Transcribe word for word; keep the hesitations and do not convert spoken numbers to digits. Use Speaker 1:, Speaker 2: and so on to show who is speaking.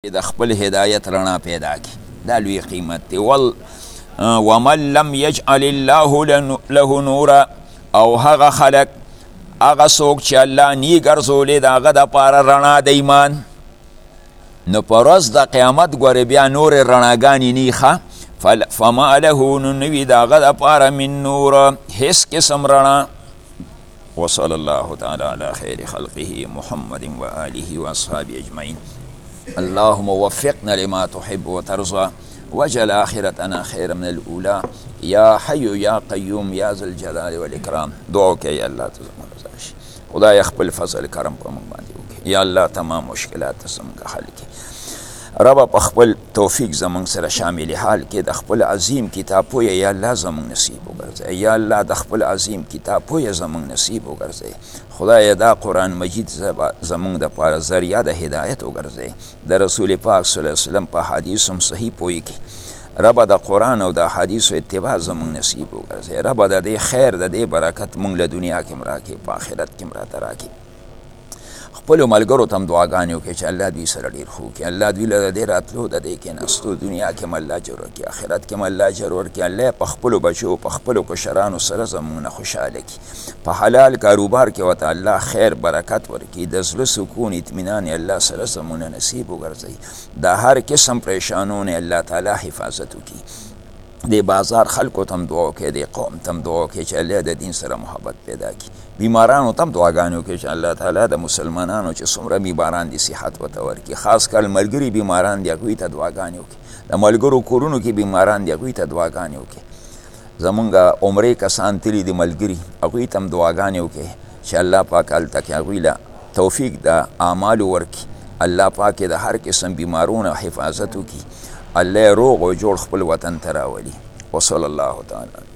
Speaker 1: د خپل هدایت رڼا پیدا کی دا لوی قیمت دی ول ومن لم یجعل الله له نورا او هغه خلق هغه څوک چې الله نی ګرځولې د هغه دپاره رڼا د ایمان نو په ورځ د قیامت ګورې بیا نورې رڼاګانې نی ښه فما له نو نوي د هغه دپاره من نور هیڅ قسم رڼا وصلی الله تعالی علی خیر خلقه محمد و آله و اصحابه اجمعین. اللهم وفقنا لما تحب وترضى واجعل آخرتنا خير من الأولى يا حي يا قيوم يا ذا الجلال والإكرام. دعوك يا الله تزمون رضاش خدا يخبل فضل کرم پر من باندې وکړي یا الله تمام مشکلات زموږ حل کړي رب په خپل توفیق زموږ سره شامل حال کې د خپل عظیم کتاب پوی یا الله زموږ نصیب وګرځي یا الله د خپل عظیم کتاب پوی زموږ نصیب وګرځي خدای دا قرآن مجید زموږ د پاره ذریعہ د هدایت وګرځي د رسول پاک صلی الله علیه وسلم په حدیث هم صحیح پوی کې رب د قرآن او د حدیث اتباع زموږ نصیب وګرځي رب د دې خیر د دې برکت موږ له دنیا کې مراکې په آخرت کې مراته راکړي خپلو ملګرو ته هم دعاګانې وکړي چې الله دوی سره ډېر ښه وکړي الله دوی له د دې راتلو د دې کېناستو دنیا کې هم الله اجر ورکړي آخرت کې هم الله اجر ورکړي الله په خپلو بچو په خپلو کشرانو سره زموږ نه خوشحاله کړي په حلال کاروبار کې ورته الله خیر برکت ورکړي د زړه سکون اطمینان الله سره زموږ نه نصیب وګرځوي د هر قسم پریشانو نه الله تعالی حفاظت وکړي د بازار خلکو ته هم دعا وکړي د قوم ته هم دعا وکړي چې الله د دین سره محبت پیدا کړي بیمارانو ته هم دعاګانې وکړي چې الله تعالی د مسلمانانو چې څومره بیماران دي صحت ورته ورکړي خاص کر ملګري بیماران دي هغوی ته دعاګانې وکړي د ملګرو کورونو کې بیماران دي هغوی ته دعاګانې وکړي زمونږ عمرې کسان تلي دي ملګري هغوی ته هم دعاګانې وکړي چې الله پاک هلته کې هغوی له توفیق د اعمالو ورکړي الله پاک د هر قسم بیمارونو حفاظت وکړي الله روغ او جوړ خپل وطن ته راولي وصلی الله تعالی